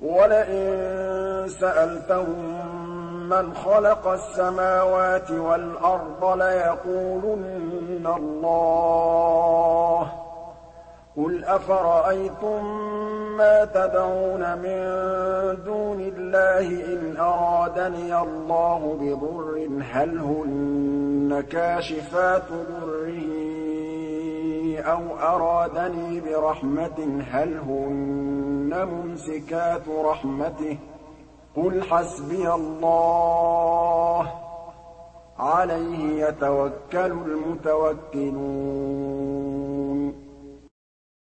وَلَئِن سَأَلْتَهُم مَّنْ خَلَقَ السَّمَاوَاتِ وَالْأَرْضَ لَيَقُولُنَّ اللَّهُ ۚ قُلْ أَفَرَأَيْتُم مَّا تَدْعُونَ مِن دُونِ اللَّهِ إِنْ أَرَادَنِيَ اللَّهُ بِضُرٍّ هَلْ هُنَّ كَاشِفَاتُ ضُرِّهِ أَوْ أَرَادَنِي بِرَحْمَةٍ هَلْ هُنَّ مُمْسِكَاتُ رَحْمَتِهِ ۚ قُلْ حَسْبِيَ اللَّهُ ۖ عَلَيْهِ يَتَوَكَّلُ الْمُتَوَكِّلُونَ